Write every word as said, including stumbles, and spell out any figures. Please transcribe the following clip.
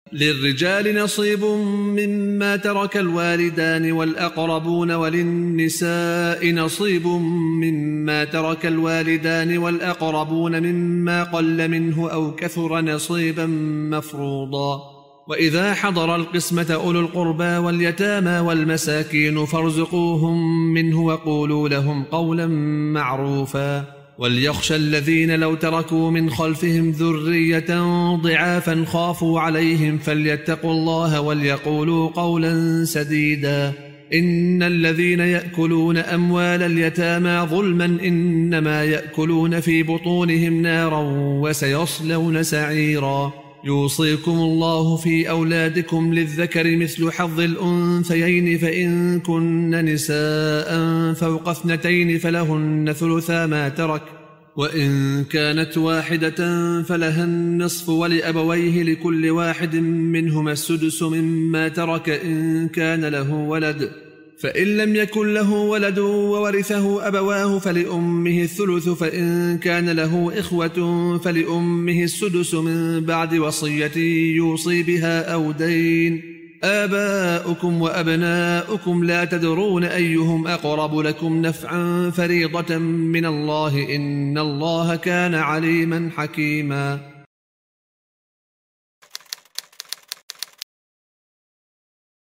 للرجال نصيب مما ترك الوالدان والأقربون وللنساء نصيب مما ترك الوالدان والأقربون مما قل منه أو كثر نصيبا مفروضا. وإذا حضر القسمة أولو القربى واليتامى والمساكين فارزقوهم منه وقولوا لهم قولا معروفا. وليخشى الذين لو تركوا من خلفهم ذرية ضعافا خافوا عليهم فليتقوا الله وليقولوا قولا سديدا. إن الذين يأكلون أموال اليتامى ظلما إنما يأكلون في بطونهم نارا وسيصلون سعيرا. يوصيكم الله في أولادكم للذكر مثل حظ الأنثيين فإن كن نساء فوق اثنتين فلهن ثلثا ما ترك وإن كانت واحدة فلها النصف ولأبويه لكل واحد منهما السدس مما ترك إن كان له ولد فإن لم يكن له ولد وورثه أبواه فلأمه الثلث فإن كان له إخوة فلأمه السدس من بعد وصية يوصي بها أو دين. آباؤكم وأبناؤكم لا تدرون أيهم أقرب لكم نفعا فريضة من الله إن الله كان عليما حكيما.